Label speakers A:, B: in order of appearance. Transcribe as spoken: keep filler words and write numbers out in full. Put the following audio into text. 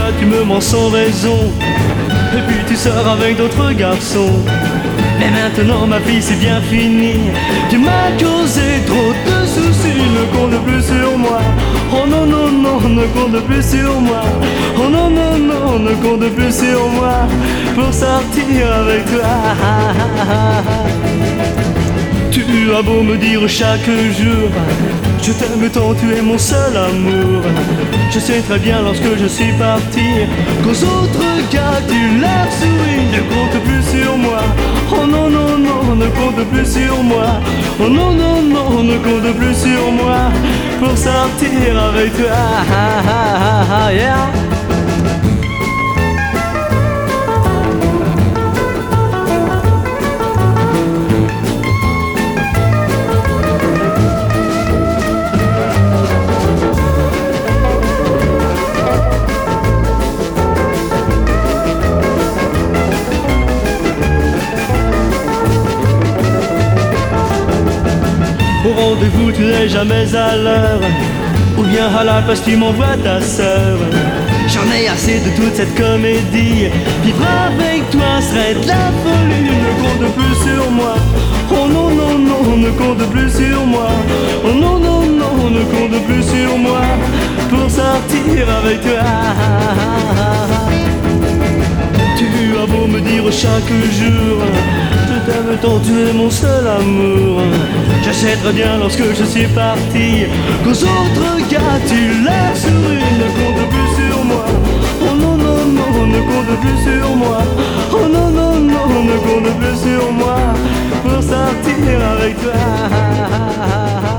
A: fois tu me mens sans raison, et puis tu sors avec d'autres garçons. Mais maintenant ma fille c'est bien fini, tu m'as causé trop de soucis. Ne compte plus sur moi, oh non non non, ne compte plus sur moi. Oh non non non, ne compte plus sur moi pour sortir avec toi. Tu as beau me dire chaque jour, je t'aime tant, tu es mon seul amour. Je sais très bien lorsque je suis parti qu'aux autres gars tu leur souris. Ne compte plus sur moi, oh non non non, ne compte plus sur moi. Oh non non non, ne compte plus sur moi pour sortir avec toi. Yeah. Au rendez-vous tu n'es jamais à l'heure, ou bien à la place tu m'envoies ta sœur. J'en ai assez de toute cette comédie, vivre avec toi serait de la folie. Ne compte plus sur moi, oh non non non, ne compte plus sur moi. Oh non non non, ne compte plus sur moi pour sortir avec toi. Tu as beau me dire chaque jour, je t'aime tant, tu es mon seul amour. Je sais très bien lorsque je suis parti qu'aux autres gars tu leur souris. Ne compte plus sur moi, oh non non non, ne compte plus sur moi. Oh non non non, ne compte plus sur moi pour sortir avec toi.